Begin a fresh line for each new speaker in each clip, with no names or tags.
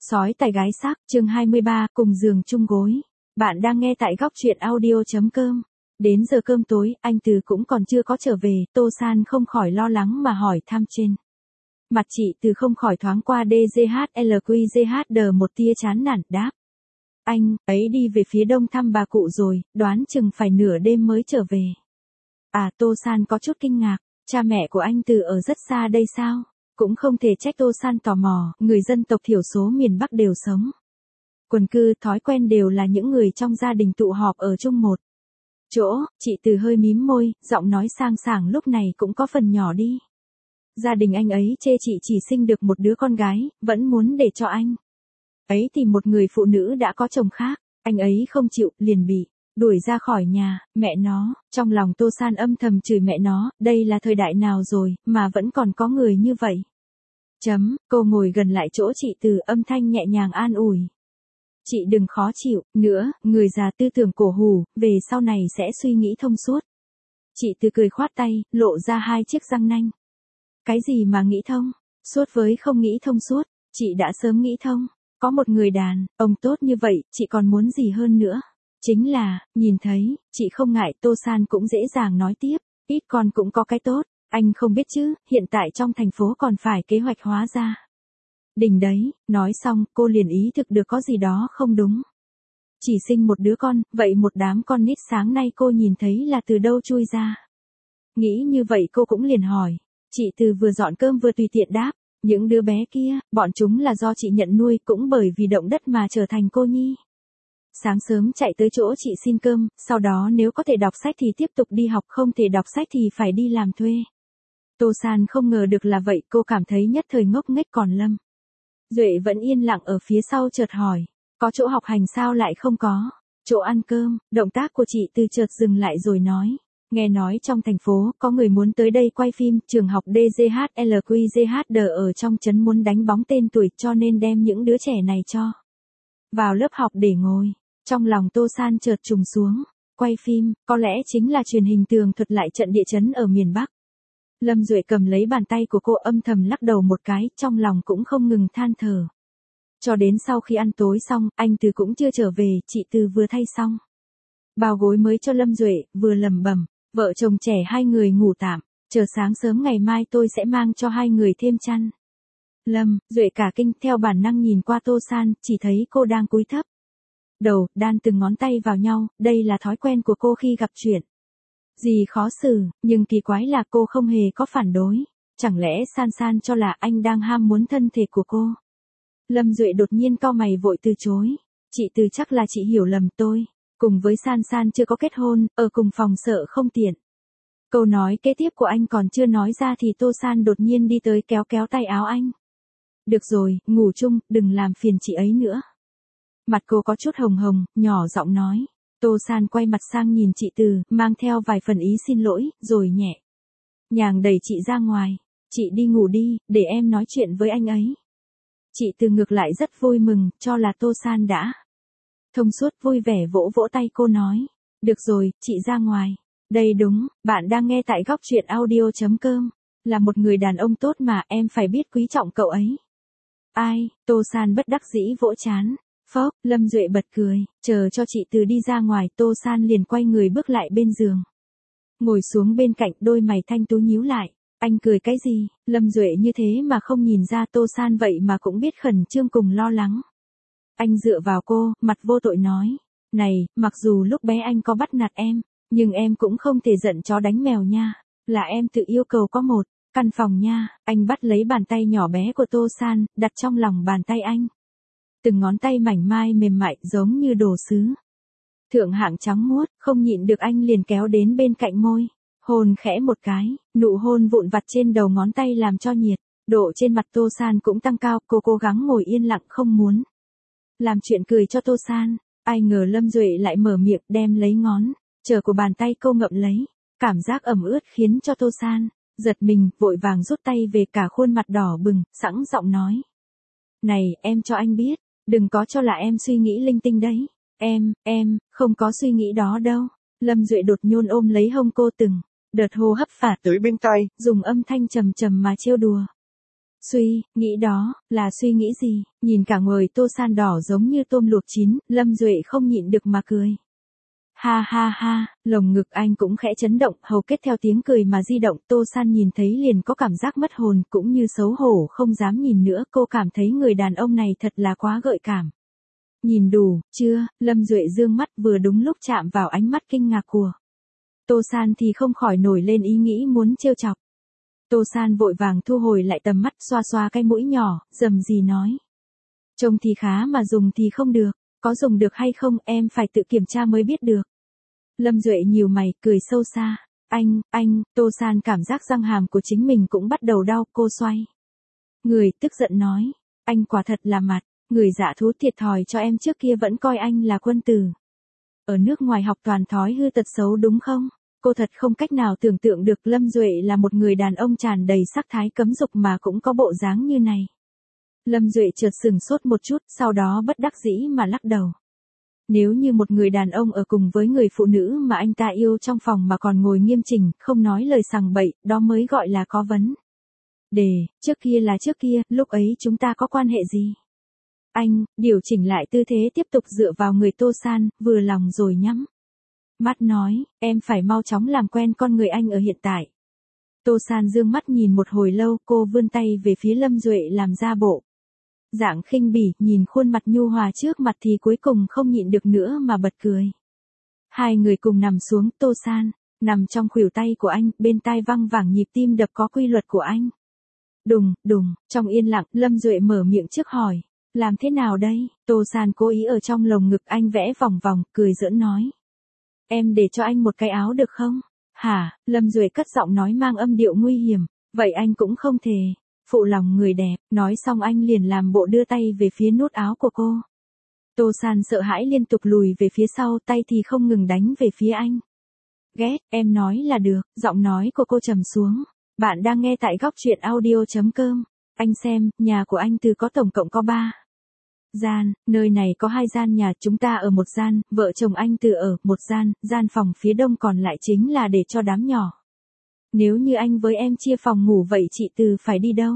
Sói tài gái xác, chương 23, cùng giường chung gối. Bạn đang nghe tại góc truyện audio.com. Đến giờ cơm tối, anh Từ cũng còn chưa có trở về, Tô San không khỏi lo lắng mà hỏi thăm trên. Mặt chị Từ không khỏi thoáng qua DGHLQGHD một tia chán nản, đáp. Anh ấy đi về phía đông thăm bà cụ rồi, đoán chừng phải nửa đêm mới trở về. À, Tô San có chút kinh ngạc, cha mẹ của anh Từ ở rất xa đây sao? Cũng không thể trách Tô San tò mò, người dân tộc thiểu số miền Bắc đều sống. Quần cư thói quen đều là những người trong gia đình tụ họp ở chung một chỗ, chị Từ hơi mím môi, giọng nói sang sảng lúc này cũng có phần nhỏ đi. Gia đình anh ấy chê chị chỉ sinh được một đứa con gái, vẫn muốn để cho anh ấy tìm một người phụ nữ đã có chồng khác, anh ấy không chịu, liền bị đuổi ra khỏi nhà. Mẹ nó, trong lòng Tô San âm thầm chửi mẹ nó, đây là thời đại nào rồi, mà vẫn còn có người như vậy. Cô ngồi gần lại chỗ chị Từ, âm thanh nhẹ nhàng an ủi. Chị đừng khó chịu, nữa, người già tư tưởng cổ hủ, về sau này sẽ suy nghĩ thông suốt. Chị Từ cười khoát tay, lộ ra hai chiếc răng nanh. Cái gì mà nghĩ thông? Suốt với không nghĩ thông suốt, chị đã sớm nghĩ thông. Có một người đàn ông tốt như vậy, chị còn muốn gì hơn nữa? Chính là, nhìn thấy, chị không ngại. Tô San cũng dễ dàng nói tiếp, ít con cũng có cái tốt. Anh không biết chứ, hiện tại trong thành phố còn phải kế hoạch hóa ra đình đấy. Nói xong, cô liền ý thực được có gì đó không đúng. Chỉ sinh một đứa con, vậy một đám con nít sáng nay cô nhìn thấy là từ đâu chui ra? Nghĩ như vậy cô cũng liền hỏi. Chị Từ vừa dọn cơm vừa tùy tiện đáp. Những đứa bé kia, bọn chúng là do chị nhận nuôi, cũng bởi vì động đất mà trở thành cô nhi. Sáng sớm chạy tới chỗ chị xin cơm, sau đó nếu có thể đọc sách thì tiếp tục đi học, không thể đọc sách thì phải đi làm thuê. Tô San không ngờ được là vậy, cô cảm thấy nhất thời ngốc nghếch. Còn Lâm Duệ vẫn yên lặng ở phía sau chợt hỏi, có chỗ học hành sao lại không có? Chỗ ăn cơm? Động tác của chị Từ chợt dừng lại rồi nói, nghe nói trong thành phố có người muốn tới đây quay phim, trường học DGHLQGHD ở trong trấn muốn đánh bóng tên tuổi, cho nên đem những đứa trẻ này cho vào lớp học để ngồi. Trong lòng Tô San chợt trùng xuống, quay phim, có lẽ chính là truyền hình tường thuật lại trận địa chấn ở miền Bắc. Lâm Duệ cầm lấy bàn tay của cô, âm thầm lắc đầu một cái, trong lòng cũng không ngừng than thở. Cho đến sau khi ăn tối xong, anh Từ cũng chưa trở về, chị Từ vừa thay xong bao gối mới cho Lâm Duệ, vừa lẩm bẩm, vợ chồng trẻ hai người ngủ tạm, chờ sáng sớm ngày mai tôi sẽ mang cho hai người thêm chăn. Lâm Duệ cả kinh, theo bản năng nhìn qua Tô San, chỉ thấy cô đang cúi thấp đầu, đan từng ngón tay vào nhau, đây là thói quen của cô khi gặp chuyện gì khó xử, nhưng kỳ quái là cô không hề có phản đối. Chẳng lẽ San San cho là anh đang ham muốn thân thể của cô? Lâm Duệ đột nhiên cau mày vội từ chối. Chị Từ, chắc là chị hiểu lầm tôi. Cùng với San San chưa có kết hôn, ở cùng phòng sợ không tiện. Câu nói kế tiếp của anh còn chưa nói ra thì Tô San đột nhiên đi tới kéo kéo tay áo anh. Được rồi, ngủ chung, đừng làm phiền chị ấy nữa. Mặt cô có chút hồng hồng, nhỏ giọng nói. Tô San quay mặt sang nhìn chị Từ, mang theo vài phần ý xin lỗi, rồi nhẹ nhàng đẩy chị ra ngoài. Chị đi ngủ đi, để em nói chuyện với anh ấy. Chị Từ ngược lại rất vui mừng, cho là Tô San đã thông suốt, vui vẻ vỗ vỗ tay cô nói. Được rồi, chị ra ngoài. Đây đúng, bạn đang nghe tại góc truyện audio.com. Là một người đàn ông tốt mà, em phải biết quý trọng cậu ấy. Ai? Tô San bất đắc dĩ vỗ trán. Phốc, Lâm Duệ bật cười, chờ cho chị Từ đi ra ngoài, Tô San liền quay người bước lại bên giường. Ngồi xuống bên cạnh, đôi mày thanh tú nhíu lại. Anh cười cái gì? Lâm Duệ như thế mà không nhìn ra Tô San vậy mà cũng biết khẩn trương cùng lo lắng. Anh dựa vào cô, mặt vô tội nói. Này, mặc dù lúc bé anh có bắt nạt em, nhưng em cũng không thể giận chó đánh mèo nha. Là em tự yêu cầu có một căn phòng nha. Anh bắt lấy bàn tay nhỏ bé của Tô San, đặt trong lòng bàn tay anh. Từng ngón tay mảnh mai mềm mại giống như đồ sứ thượng hạng trắng muốt, không nhịn được anh liền kéo đến bên cạnh môi, hôn khẽ một cái. Nụ hôn vụn vặt trên đầu ngón tay làm cho nhiệt độ trên mặt Tô San cũng tăng cao. Cô cố gắng ngồi yên lặng, không muốn làm chuyện cười cho Tô San. Ai ngờ Lâm Duệ lại mở miệng, đem lấy ngón trỏ của bàn tay cô ngậm lấy. Cảm giác ẩm ướt khiến cho Tô San giật mình, vội vàng rút tay về, cả khuôn mặt đỏ bừng, sẵn giọng nói. Này, em cho anh biết, đừng có cho là em suy nghĩ linh tinh đấy. Em không có suy nghĩ đó đâu. Lâm Duệ đột nhôn ôm lấy hông cô, từng đợt hô hấp phạt tới bên tai, dùng âm thanh trầm trầm mà trêu đùa. Nghĩ đó, là suy nghĩ gì? Nhìn cả người Tô San đỏ giống như tôm luộc chín, Lâm Duệ không nhịn được mà cười. Ha ha ha, lồng ngực anh cũng khẽ chấn động, hầu kết theo tiếng cười mà di động, Tô San nhìn thấy liền có cảm giác mất hồn, cũng như xấu hổ không dám nhìn nữa, cô cảm thấy người đàn ông này thật là quá gợi cảm. Nhìn đủ, chưa, Lâm Duệ dương mắt vừa đúng lúc chạm vào ánh mắt kinh ngạc của Tô San thì không khỏi nổi lên ý nghĩ muốn trêu chọc. Tô San vội vàng thu hồi lại tầm mắt, xoa xoa cái mũi nhỏ, rầm rì nói. Trông thì khá mà dùng thì không được, có dùng được hay không em phải tự kiểm tra mới biết được. Lâm Duệ nhíu mày, cười sâu xa. Tô San cảm giác răng hàm của chính mình cũng bắt đầu đau, cô xoay người tức giận nói. Anh quả thật là mặt, người dạ thú thiệt thòi cho em trước kia vẫn coi anh là quân tử. Ở nước ngoài học toàn thói hư tật xấu đúng không? Cô thật không cách nào tưởng tượng được Lâm Duệ là một người đàn ông tràn đầy sắc thái cấm dục mà cũng có bộ dáng như này. Lâm Duệ chợt sửng sốt một chút, sau đó bất đắc dĩ mà lắc đầu. Nếu như một người đàn ông ở cùng với người phụ nữ mà anh ta yêu trong phòng mà còn ngồi nghiêm chỉnh, không nói lời sằng bậy, đó mới gọi là có vấn đề. Trước kia là trước kia, lúc ấy chúng ta có quan hệ gì? Anh, điều chỉnh lại tư thế tiếp tục dựa vào người Tô San, vừa lòng rồi nhắm mắt nói, em phải mau chóng làm quen con người anh ở hiện tại. Tô San dương mắt nhìn một hồi lâu, cô vươn tay về phía Lâm Duệ làm ra bộ dạng khinh bỉ, nhìn khuôn mặt nhu hòa trước mặt thì cuối cùng không nhịn được nữa mà bật cười. Hai người cùng nằm xuống, Tô San nằm trong khuỷu tay của anh, bên tai văng vẳng nhịp tim đập có quy luật của anh. Đùng, đùng, trong yên lặng, Lâm Duệ mở miệng trước hỏi, làm thế nào đây? Tô San cố ý ở trong lồng ngực anh vẽ vòng vòng, cười giỡn nói. Em để cho anh một cái áo được không? Hả? Lâm Duệ cất giọng nói mang âm điệu nguy hiểm, vậy anh cũng không thể phụ lòng người đẹp, nói xong anh liền làm bộ đưa tay về phía nút áo của cô. Tô San sợ hãi liên tục lùi về phía sau, tay thì không ngừng đánh về phía anh. Ghét, em nói là được, giọng nói của cô trầm xuống. Bạn đang nghe tại góc truyện audio.com. Anh xem, nhà của anh Từ có tổng cộng có 3 gian, nơi này có 2 gian nhà, chúng ta ở một gian, vợ chồng anh Từ ở một gian, gian phòng phía đông còn lại chính là để cho đám nhỏ. Nếu như anh với em chia phòng ngủ vậy chị Từ phải đi đâu?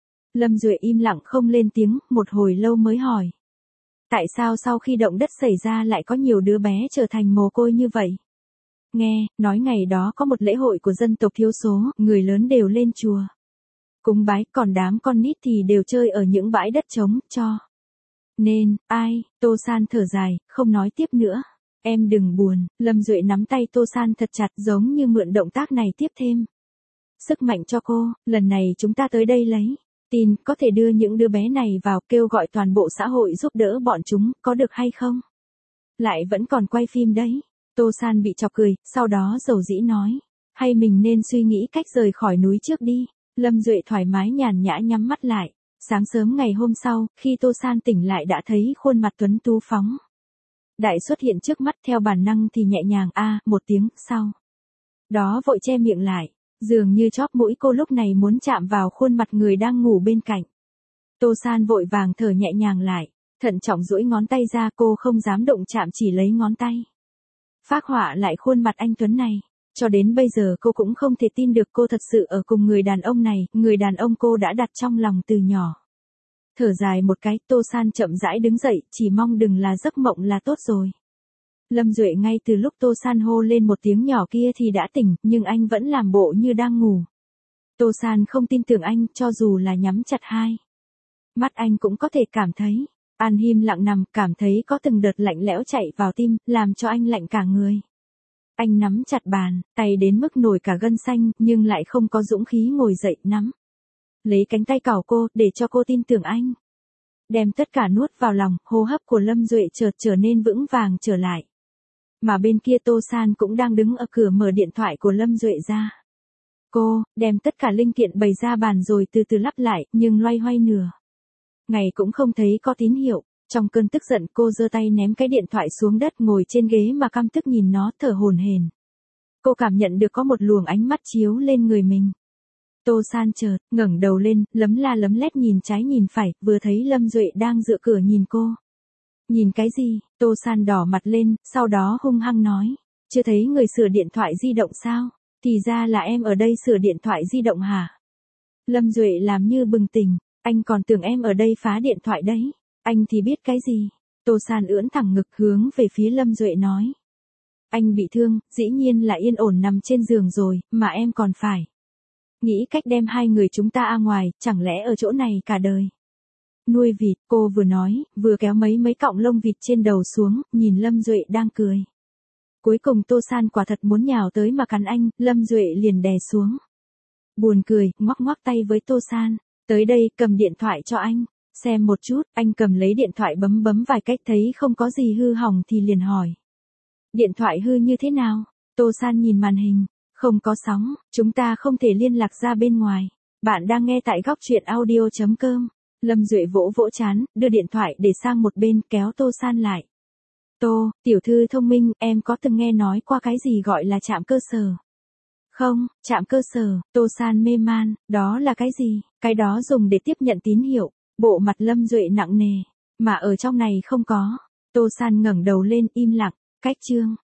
Lâm Duệ im lặng không lên tiếng, một hồi lâu mới hỏi. Tại sao sau khi động đất xảy ra lại có nhiều đứa bé trở thành mồ côi như vậy? Nghe, nói ngày đó có một lễ hội của dân tộc thiểu số, người lớn đều lên chùa cúng bái, còn đám con nít thì đều chơi ở những bãi đất trống, cho nên, Tô San thở dài, không nói tiếp nữa. Em đừng buồn, Lâm Duệ nắm tay Tô San thật chặt giống như mượn động tác này tiếp thêm sức mạnh cho cô, lần này chúng ta tới đây lấy tin, có thể đưa những đứa bé này vào, kêu gọi toàn bộ xã hội giúp đỡ bọn chúng, có được hay không? Lại vẫn còn quay phim đấy. Tô San bị chọc cười, sau đó dầu dĩ nói. Hay mình nên suy nghĩ cách rời khỏi núi trước đi. Lâm Duệ thoải mái nhàn nhã nhắm mắt lại. Sáng sớm ngày hôm sau, khi Tô San tỉnh lại đã thấy khuôn mặt tuấn tú phóng đại xuất hiện trước mắt, theo bản năng thì nhẹ nhàng một tiếng, sau đó vội che miệng lại. Dường như chóp mũi cô lúc này muốn chạm vào khuôn mặt người đang ngủ bên cạnh. Tô San vội vàng thở nhẹ nhàng lại, thận trọng duỗi ngón tay ra, cô không dám động chạm, chỉ lấy ngón tay phác họa lại khuôn mặt anh tuấn này. Cho đến bây giờ cô cũng không thể tin được cô thật sự ở cùng người đàn ông này, người đàn ông cô đã đặt trong lòng từ nhỏ. Thở dài một cái, Tô San chậm rãi đứng dậy, chỉ mong đừng là giấc mộng là tốt rồi. Lâm Duệ ngay từ lúc Tô San hô lên một tiếng nhỏ kia thì đã tỉnh, nhưng anh vẫn làm bộ như đang ngủ. Tô San không tin tưởng anh, cho dù là nhắm chặt hai mắt anh cũng có thể cảm thấy. An Him lặng nằm, cảm thấy có từng đợt lạnh lẽo chạy vào tim, làm cho anh lạnh cả người. Anh nắm chặt bàn, tay đến mức nổi cả gân xanh, nhưng lại không có dũng khí ngồi dậy nắm lấy cánh tay cào cô, để cho cô tin tưởng anh. Đem tất cả nuốt vào lòng, hô hấp của Lâm Duệ chợt trở nên vững vàng trở lại. Mà bên kia Tô San cũng đang đứng ở cửa mở điện thoại của Lâm Duệ ra. Cô, đem tất cả linh kiện bày ra bàn rồi từ từ lắp lại, nhưng loay hoay nửa ngày cũng không thấy có tín hiệu. Trong cơn tức giận cô giơ tay ném cái điện thoại xuống đất, ngồi trên ghế mà căm tức nhìn nó, thở hổn hển. Cô cảm nhận được có một luồng ánh mắt chiếu lên người mình. Tô San chợt ngẩng đầu lên, lấm la lấm lét nhìn trái nhìn phải, vừa thấy Lâm Duệ đang dựa cửa nhìn cô. Nhìn cái gì? Tô San đỏ mặt lên, sau đó hung hăng nói. Chưa thấy người sửa điện thoại di động sao? Thì ra là em ở đây sửa điện thoại di động hả? Lâm Duệ làm như bừng tỉnh, anh còn tưởng em ở đây phá điện thoại đấy. Anh thì biết cái gì? Tô San ưỡn thẳng ngực hướng về phía Lâm Duệ nói. Anh bị thương, dĩ nhiên là yên ổn nằm trên giường rồi, mà em còn phải nghĩ cách đem hai người chúng ta ra ngoài, chẳng lẽ ở chỗ này cả đời. Nuôi vịt, cô vừa nói, vừa kéo mấy cọng lông vịt trên đầu xuống, nhìn Lâm Duệ đang cười. Cuối cùng Tô San quả thật muốn nhào tới mà cắn anh, Lâm Duệ liền đè xuống. Buồn cười, ngoắc ngoắc tay với Tô San. Tới đây, cầm điện thoại cho anh. Xem một chút, anh cầm lấy điện thoại bấm vài cách thấy không có gì hư hỏng thì liền hỏi. Điện thoại hư như thế nào? Tô San nhìn màn hình. Không có sóng, chúng ta không thể liên lạc ra bên ngoài. Bạn đang nghe tại góc truyện audio.com. Lâm Duệ vỗ vỗ trán, đưa điện thoại để sang một bên, kéo Tô San lại. Tô, tiểu thư thông minh, em có từng nghe nói qua cái gì gọi là trạm cơ sở? Không, trạm cơ sở, Tô San mê man, đó là cái gì? Cái đó dùng để tiếp nhận tín hiệu. Bộ mặt Lâm Duệ nặng nề, mà ở trong này không có. Tô San ngẩng đầu lên im lặng, cách chương.